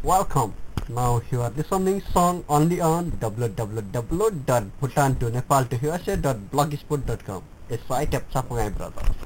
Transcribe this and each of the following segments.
Welcome. Now you are listening song only on www.bhutan2nepal2usa.blogspot.com, a site of Chapangai Brothers.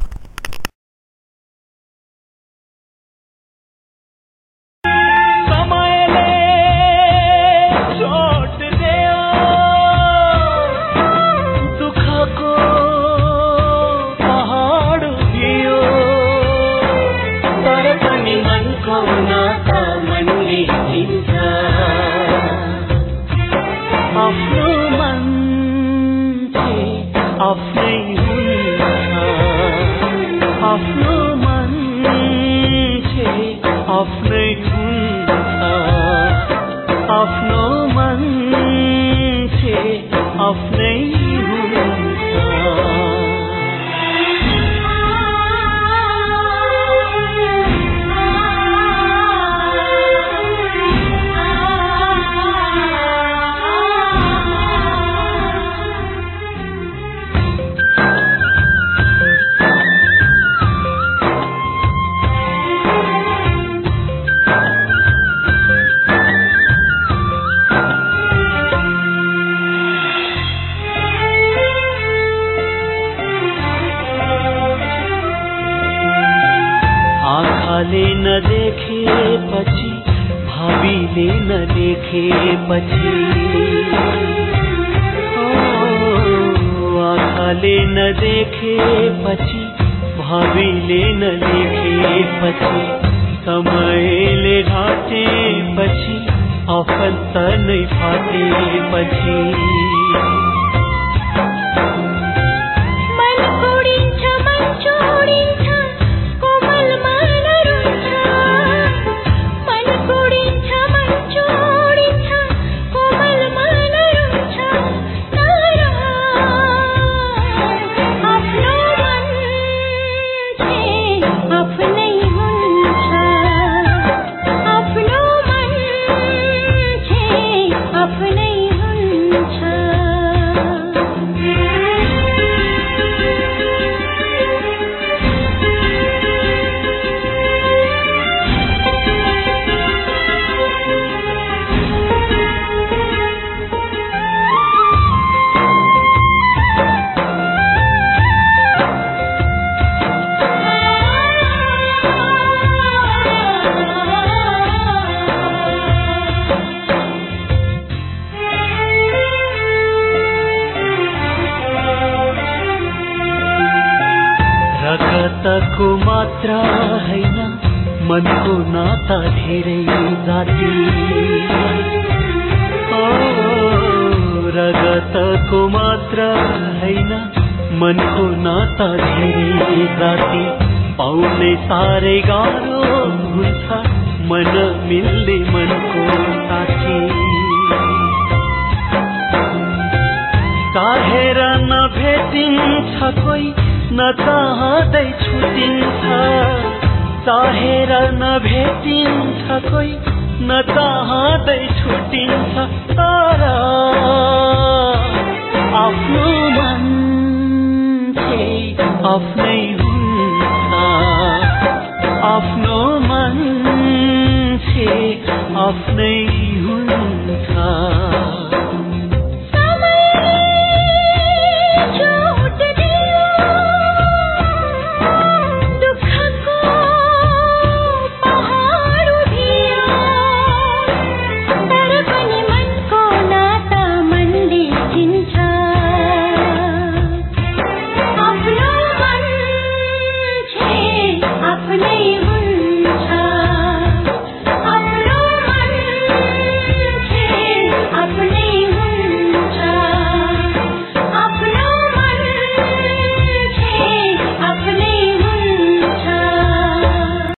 न देखे पछि भावीले न देखे पछि आँखाले न देखे पछि भावीले न देखे पछि समयले ढाटे पछि आफन्त नै फाटे पछि रगतको मात्रा हैन मनको नाता धेरै जाति रगतको मात्रा हैन मनको नाता धेरै जाति पाउने साह्रै गाह्रो हुन्छ मन मिल्ने मनको साथी चाहेर नभेटिन्छ कोही न चाहँदै छुटिन्छ चाहेर नभेटिन्छ कोही न चाहँदै छुटिन्छ तर आफ्नो मान्छे आफ्नै हुन्छ आफ्नो मान्छे आफ्नै